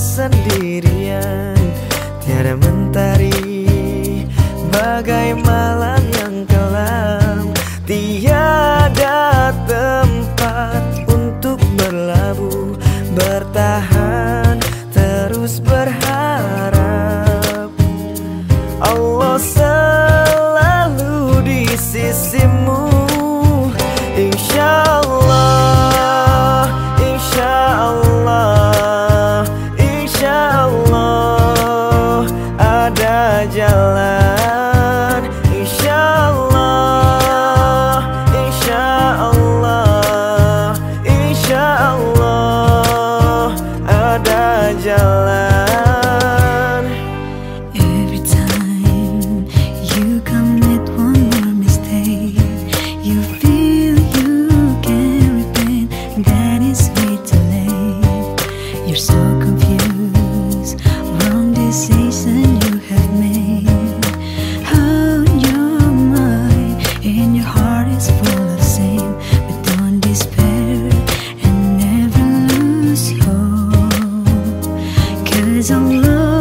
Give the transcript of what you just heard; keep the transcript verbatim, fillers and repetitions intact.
sendirian, tiada mentari bagai malam yang kelam. Tiada tempat untuk berlabuh, bertahan terus berharap. Allah selalu di sisimu, insyaallah, insyaallah, insyaallah ada jalan. Insyaallah, insyaallah, insyaallah ada jalan. Every time you commit one more mistake, you feel you can repent, that is way too late. You're so confused, wrong decision you have made. How your mind and your heart is full of sin, but don't despair and never lose hope, 'cause Allah